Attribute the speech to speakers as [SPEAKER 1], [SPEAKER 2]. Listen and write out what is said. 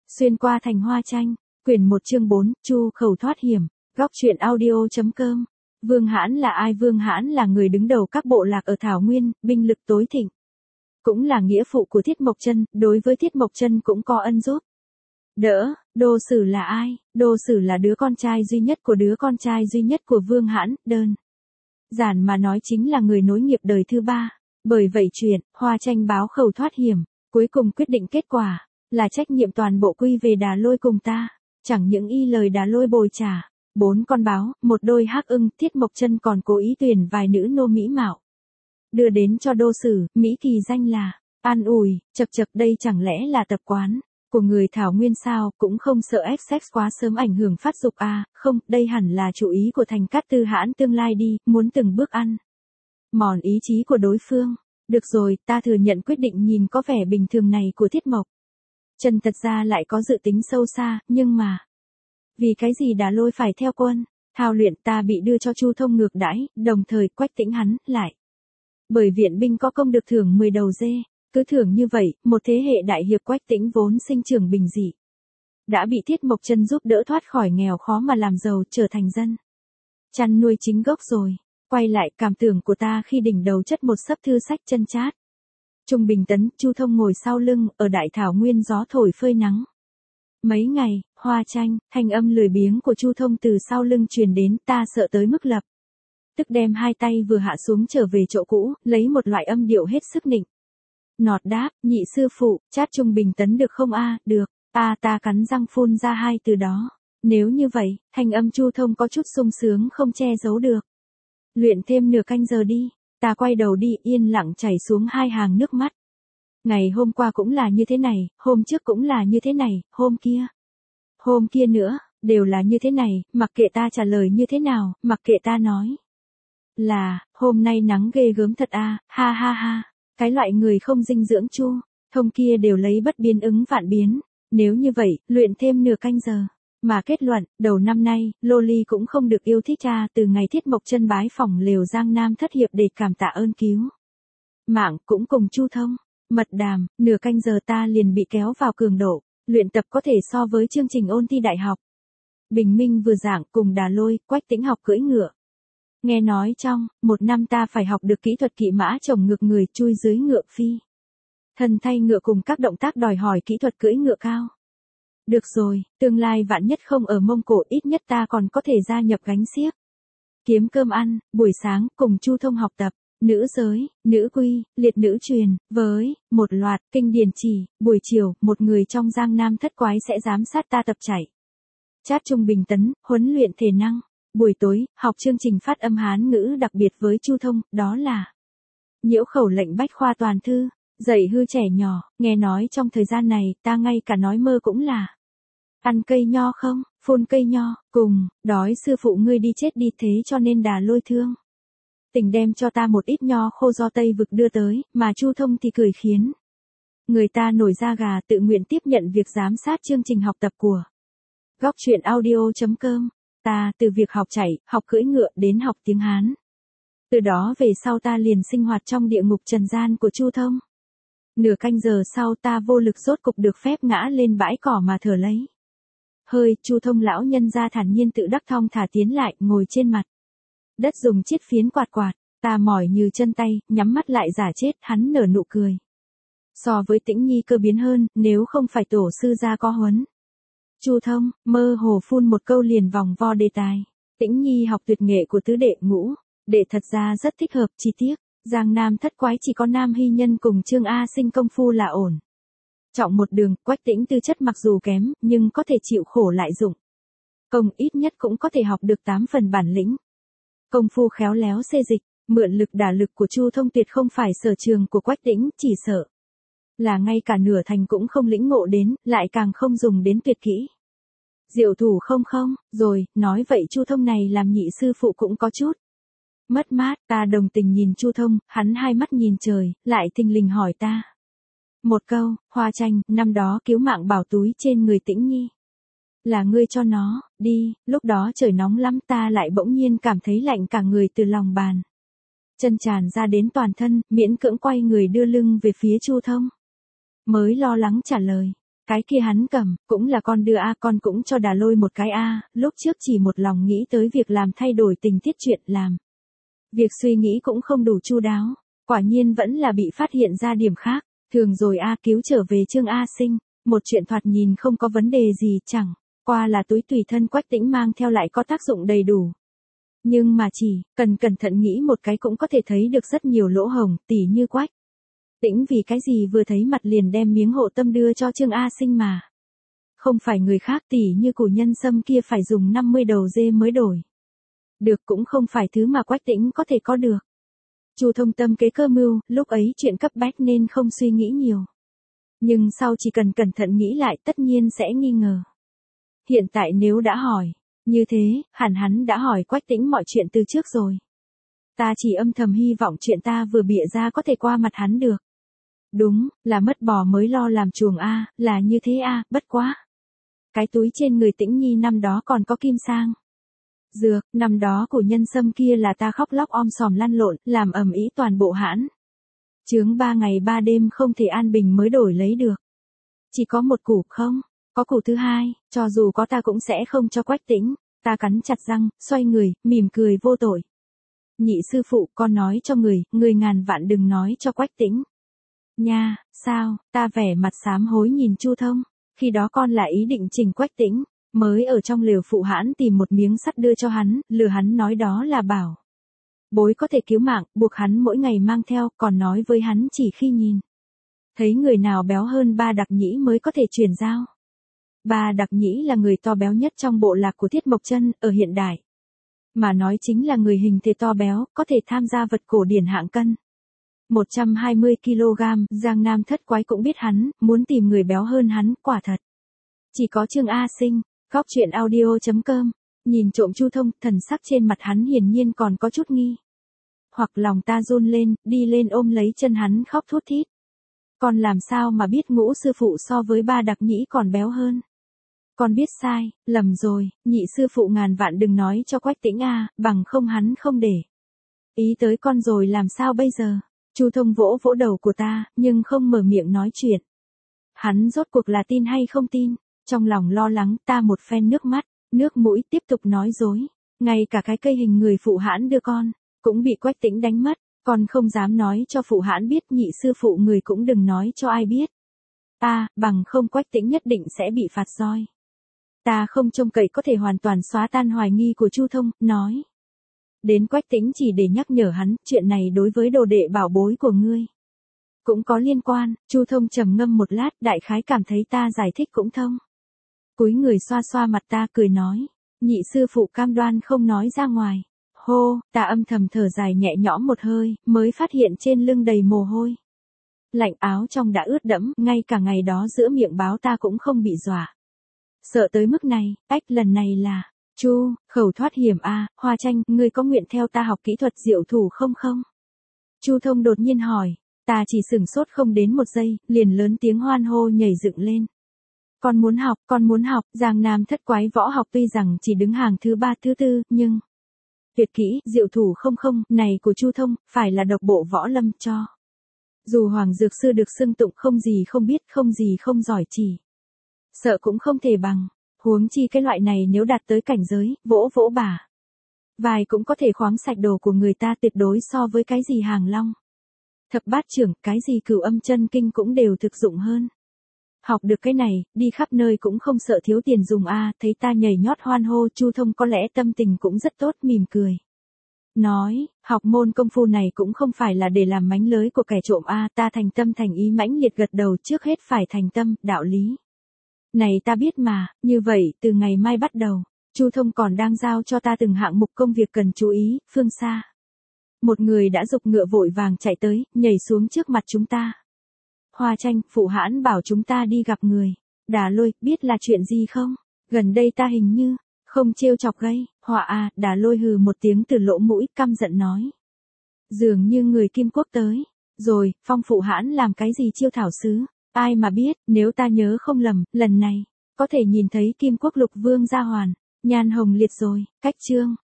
[SPEAKER 1] Xuyên qua thành hoa tranh, quyển 1 chương 4, Chu khẩu thoát hiểm, góc truyện audio.com. Vương Hãn là ai? Vương Hãn là người đứng đầu các bộ lạc ở Thảo Nguyên, binh lực tối thịnh. Cũng là nghĩa phụ của Thiết Mộc Chân, đối với Thiết Mộc Chân cũng có ân giúp. Đỡ, Đô Sử là ai? Đô Sử là đứa con trai duy nhất của Vương Hãn, đơn giản mà nói chính là người nối nghiệp đời thứ 3. Bởi vậy chuyện, hoa tranh báo khẩu thoát hiểm, cuối cùng quyết định kết quả, là trách nhiệm toàn bộ quy về Đà Lôi cùng ta. Chẳng những y lời Đà Lôi bồi trả 4 con báo, một đôi hắc ưng, Thiết Mộc Chân còn cố ý tuyển vài nữ nô mỹ mạo đưa đến cho Đô Sử, mỹ kỳ danh là an ủi. Chậc đây chẳng lẽ là tập quán của người Thảo Nguyên sao? Cũng không sợ sex quá sớm ảnh hưởng phát dục à? Không, đây hẳn là chủ ý của Thành Cát Tư Hãn tương lai đi, muốn từng bước ăn mòn ý chí của đối phương. Được rồi, ta thừa nhận quyết định nhìn có vẻ bình thường này của Thiết Mộc Chân thật ra lại có dự tính sâu xa, nhưng mà vì cái gì Đà Lôi phải theo quân thao luyện? Ta bị đưa cho Chu Thông ngược đãi, đồng thời Quách Tĩnh hắn lại bởi viện binh có công được thưởng 10 đầu dê. Cứ thưởng như vậy, một thế hệ đại hiệp Quách Tĩnh vốn sinh trưởng bình dị, đã bị Thiết Mộc Chân giúp đỡ thoát khỏi nghèo khó mà làm giàu, trở thành dân chăn nuôi chính gốc rồi. Quay lại cảm tưởng của ta khi đỉnh đầu chất một xấp thư sách chân chát. Trung Bình Tấn, Chu Thông ngồi sau lưng, ở đại thảo nguyên gió thổi phơi nắng. Mấy ngày, hoa tranh, thanh âm lười biếng của Chu Thông từ sau lưng truyền đến, ta sợ tới mức lập tức đem hai tay vừa hạ xuống trở về chỗ cũ, lấy một loại âm điệu hết sức nịnh nọt đáp, nhị sư phụ, chát Trung Bình Tấn được không a? Được. Ta cắn răng phun ra hai từ đó. Nếu như vậy, thanh âm Chu Thông có chút sung sướng không che giấu được. Luyện thêm nửa canh giờ đi. Ta quay đầu đi, yên lặng chảy xuống hai hàng nước mắt. Ngày hôm qua cũng là như thế này, hôm trước cũng là như thế này, hôm kia nữa, đều là như thế này, mặc kệ ta trả lời như thế nào, mặc kệ ta nói là, hôm nay nắng ghê gớm thật a, ha ha ha. Cái loại người không dinh dưỡng Chu Thông kia đều lấy bất biến ứng vạn biến. Nếu như vậy, luyện thêm nửa canh giờ. Mà kết luận, đầu năm nay, Loli cũng không được yêu thích cha. Từ ngày Thiết Mộc Chân bái phỏng lều Giang Nam thất hiệp để cảm tạ ơn cứu mạng, cũng cùng Chu Thông mật đàm, nửa canh giờ ta liền bị kéo vào cường độ luyện tập có thể so với chương trình ôn thi đại học. Bình minh vừa giảng, cùng Đà Lôi, Quách Tĩnh học cưỡi ngựa. Nghe nói trong 1 năm ta phải học được kỹ thuật kỵ mã chồng ngược người, chui dưới ngựa phi thân thay ngựa cùng các động tác đòi hỏi kỹ thuật cưỡi ngựa cao. Được rồi, tương lai vạn nhất không ở Mông Cổ, ít nhất ta còn có thể gia nhập gánh xiếc kiếm cơm ăn. Buổi sáng cùng Chu Thông học tập nữ giới, nữ quy, liệt nữ truyền với một loạt kinh điển chỉ. Buổi chiều, một người trong Giang Nam thất quái sẽ giám sát ta tập chạy chát Trung Bình Tấn, huấn luyện thể năng. Buổi tối, học chương trình phát âm Hán ngữ đặc biệt với Chu Thông, đó là nhiễu khẩu lệnh bách khoa toàn thư, dạy hư trẻ nhỏ. Nghe nói trong thời gian này, ta ngay cả nói mơ cũng là ăn cây nho không, phun cây nho, cùng, đói sư phụ ngươi đi chết đi, thế cho nên Đà Lôi thương tình đem cho ta một ít nho khô do Tây Vực đưa tới, mà Chu Thông thì cười khiến người ta nổi da gà, tự nguyện tiếp nhận việc giám sát chương trình học tập của góc truyện audio.com. Ta, từ việc học chạy, học cưỡi ngựa đến học tiếng Hán. Từ đó về sau ta liền sinh hoạt trong địa ngục trần gian của Chu Thông. Nửa canh giờ sau ta vô lực rốt cục được phép ngã lên bãi cỏ mà thở lấy hơi. Chu Thông lão nhân ra thản nhiên tự đắc thong thả tiến lại, ngồi trên mặt đất dùng chiếc phiến quạt. Ta mỏi như chân tay, nhắm mắt lại giả chết. Hắn nở nụ cười. So với Tĩnh Nhi cơ biến hơn, nếu không phải tổ sư gia có huấn. Chu Thông mơ hồ phun một câu liền vòng vo đề tài. Tĩnh Nhi học tuyệt nghệ của tứ đệ Ngũ đệ thật ra rất thích hợp, chi tiết Giang Nam thất quái chỉ có Nam Hy Nhân cùng Trương A Sinh công phu là ổn trọng một đường. Quách Tĩnh tư chất mặc dù kém, nhưng có thể chịu khổ lại dụng công, ít nhất cũng có thể học được 8 phần bản lĩnh. Công phu khéo léo xê dịch, mượn lực đả lực của Chu Thông tuyệt không phải sở trường của Quách Tĩnh, chỉ sợ là ngay cả nửa thành cũng không lĩnh ngộ đến, lại càng không dùng đến tuyệt kỹ diệu thủ không. Rồi, nói vậy Chu Thông này làm nhị sư phụ cũng có chút mất mát. Ta đồng tình nhìn Chu Thông, hắn hai mắt nhìn trời, lại thình lình hỏi ta một câu, hoa tranh, năm đó cứu mạng bảo túi trên người Tĩnh Nhi là ngươi cho nó đi? Lúc đó trời nóng lắm, ta lại bỗng nhiên cảm thấy lạnh cả người từ lòng bàn chân tràn ra đến toàn thân, miễn cưỡng quay người đưa lưng về phía Chu Thông. Mới lo lắng trả lời, Cái kia hắn cầm, cũng là con đưa a, con cũng cho Đà Lôi một cái a, lúc trước chỉ một lòng nghĩ tới việc làm thay đổi tình tiết chuyện làm. Việc suy nghĩ cũng không đủ chu đáo, quả nhiên vẫn là bị phát hiện ra điểm khác, thường rồi a cứu trở về Trương A Sinh, một chuyện thoạt nhìn không có vấn đề gì, chẳng qua là túi tùy thân Quách Tĩnh mang theo lại có tác dụng đầy đủ. Nhưng mà chỉ cần cẩn thận nghĩ một cái cũng có thể thấy được rất nhiều lỗ hổng, tỉ như Quách Tĩnh vì cái gì vừa thấy mặt liền đem miếng hộ tâm đưa cho Trương A Sinh mà. Không phải người khác, tỉ như củ nhân sâm kia phải dùng 50 đầu dê mới đổi được, cũng không phải thứ mà Quách Tĩnh có thể có được. Chu Thông tâm kế cơ mưu, lúc ấy chuyện cấp bách nên không suy nghĩ nhiều. Nhưng sau chỉ cần cẩn thận nghĩ lại tất nhiên sẽ nghi ngờ. Hiện tại nếu đã hỏi, như thế, hẳn hắn đã hỏi Quách Tĩnh mọi chuyện từ trước rồi. Ta chỉ âm thầm hy vọng chuyện ta vừa bịa ra có thể qua mặt hắn được. Đúng, là mất bò mới lo làm chuồng a, là như thế a, bất quá. Cái túi trên người Tĩnh Nhi năm đó còn có kim sang dược, năm đó của nhân sâm kia là ta khóc lóc om sòm lăn lộn, làm ầm ĩ toàn bộ hãn. Chướng 3 ngày 3 đêm không thể an bình mới đổi lấy được. Chỉ có một củ không, có củ thứ hai, cho dù có ta cũng sẽ không cho Quách Tĩnh. Ta cắn chặt răng, xoay người, mỉm cười vô tội. Nhị sư phụ, con nói cho người ngàn vạn đừng nói cho Quách Tĩnh. Nha, sao, ta vẻ mặt sám hối nhìn Chu Thông, khi đó con là ý định trình Quách Tĩnh, mới ở trong lều phụ hãn tìm một miếng sắt đưa cho hắn, lừa hắn nói đó là bảo bối có thể cứu mạng, buộc hắn mỗi ngày mang theo, còn nói với hắn chỉ khi nhìn thấy người nào béo hơn Ba Đặc Nhĩ mới có thể truyền giao. Ba Đặc Nhĩ là người to béo nhất trong bộ lạc của Thiết Mộc Chân ở hiện đại. Mà nói chính là người hình thể to béo, có thể tham gia vật cổ điển hạng cân 120 kg, Giang Nam Thất Quái cũng biết hắn, muốn tìm người béo hơn hắn, quả thật. Chỉ có Trương A Sinh, góc chuyện audio.com, nhìn trộm Chu Thông, thần sắc trên mặt hắn hiển nhiên còn có chút nghi. Hoặc lòng ta run lên, đi lên ôm lấy chân hắn khóc thút thít. Con làm sao mà biết Ngũ sư phụ so với Ba Đặc Nhĩ còn béo hơn? Con biết sai, lầm rồi, nhị sư phụ ngàn vạn đừng nói cho Quách Tĩnh a, bằng không hắn không để ý tới con rồi làm sao bây giờ? Chu Thông vỗ vỗ đầu của ta, nhưng không mở miệng nói chuyện. Hắn rốt cuộc là tin hay không tin? Trong lòng lo lắng, ta một phen nước mắt, nước mũi tiếp tục nói dối. Ngay cả cái cây hình người phụ hãn đưa con, cũng bị Quách Tĩnh đánh mất. Con không dám nói cho phụ hãn biết, nhị sư phụ người cũng đừng nói cho ai biết. Bằng không Quách Tĩnh nhất định sẽ bị phạt roi. Ta không trông cậy có thể hoàn toàn xóa tan hoài nghi của Chu Thông, nói đến Quách Tĩnh chỉ để nhắc nhở hắn, chuyện này đối với đồ đệ bảo bối của ngươi cũng có liên quan. Chu Thông trầm ngâm một lát, đại khái cảm thấy ta giải thích cũng thông. Cúi người xoa xoa mặt ta, cười nói, nhị sư phụ cam đoan không nói ra ngoài. Hô, ta âm thầm thở dài nhẹ nhõm một hơi, mới phát hiện trên lưng đầy mồ hôi lạnh, áo trong đã ướt đẫm, ngay cả ngày đó giữa miệng báo ta cũng không bị dọa sợ tới mức này. Lần này là Chu, khẩu thoát hiểm a, Hoa Tranh, ngươi có nguyện theo ta học kỹ thuật diệu thủ không? Chu Thông đột nhiên hỏi, ta chỉ sửng sốt không đến một giây, liền lớn tiếng hoan hô nhảy dựng lên. Con muốn học, Giang Nam Thất Quái võ học tuy rằng chỉ đứng hàng thứ 3 thứ 4, nhưng tuyệt kỹ, diệu thủ không, này của Chu Thông, phải là độc bộ võ lâm cho. Dù Hoàng Dược Sư được xưng tụng không gì không biết, không gì không giỏi, chỉ sợ cũng không thể bằng. Huống chi cái loại này nếu đạt tới cảnh giới, vỗ vỗ bả vai cũng có thể khoáng sạch đồ của người ta, tuyệt đối so với cái gì Hàng Long, Thập Bát Trưởng, cái gì Cửu Âm Chân Kinh cũng đều thực dụng hơn. Học được cái này, đi khắp nơi cũng không sợ thiếu tiền dùng a. Thấy ta nhảy nhót hoan hô, Chu Thông có lẽ tâm tình cũng rất tốt, mỉm cười. Nói, học môn công phu này cũng không phải là để làm mánh lới của kẻ trộm a. Ta thành tâm thành ý mãnh liệt gật đầu, trước hết phải thành tâm, đạo lý này ta biết mà. Như vậy, từ ngày mai bắt đầu, Chu Thông còn đang giao cho ta từng hạng mục công việc cần chú ý. Phương xa, một người đã giục ngựa vội vàng chạy tới, nhảy xuống trước mặt chúng ta. Hoa Tranh, phụ hãn bảo chúng ta đi gặp người. Đà Lôi, biết là chuyện gì không? Gần đây ta hình như không trêu chọc gây họa à. Đà Lôi hừ một tiếng từ lỗ mũi, căm giận nói, dường như người Kim Quốc tới rồi. Phong phụ hãn làm cái gì chiêu thảo sứ? Ai mà biết, nếu ta nhớ không lầm, lần này có thể nhìn thấy Kim Quốc lục vương Gia Hoàn, nhan hồng liệt rồi. Cách chương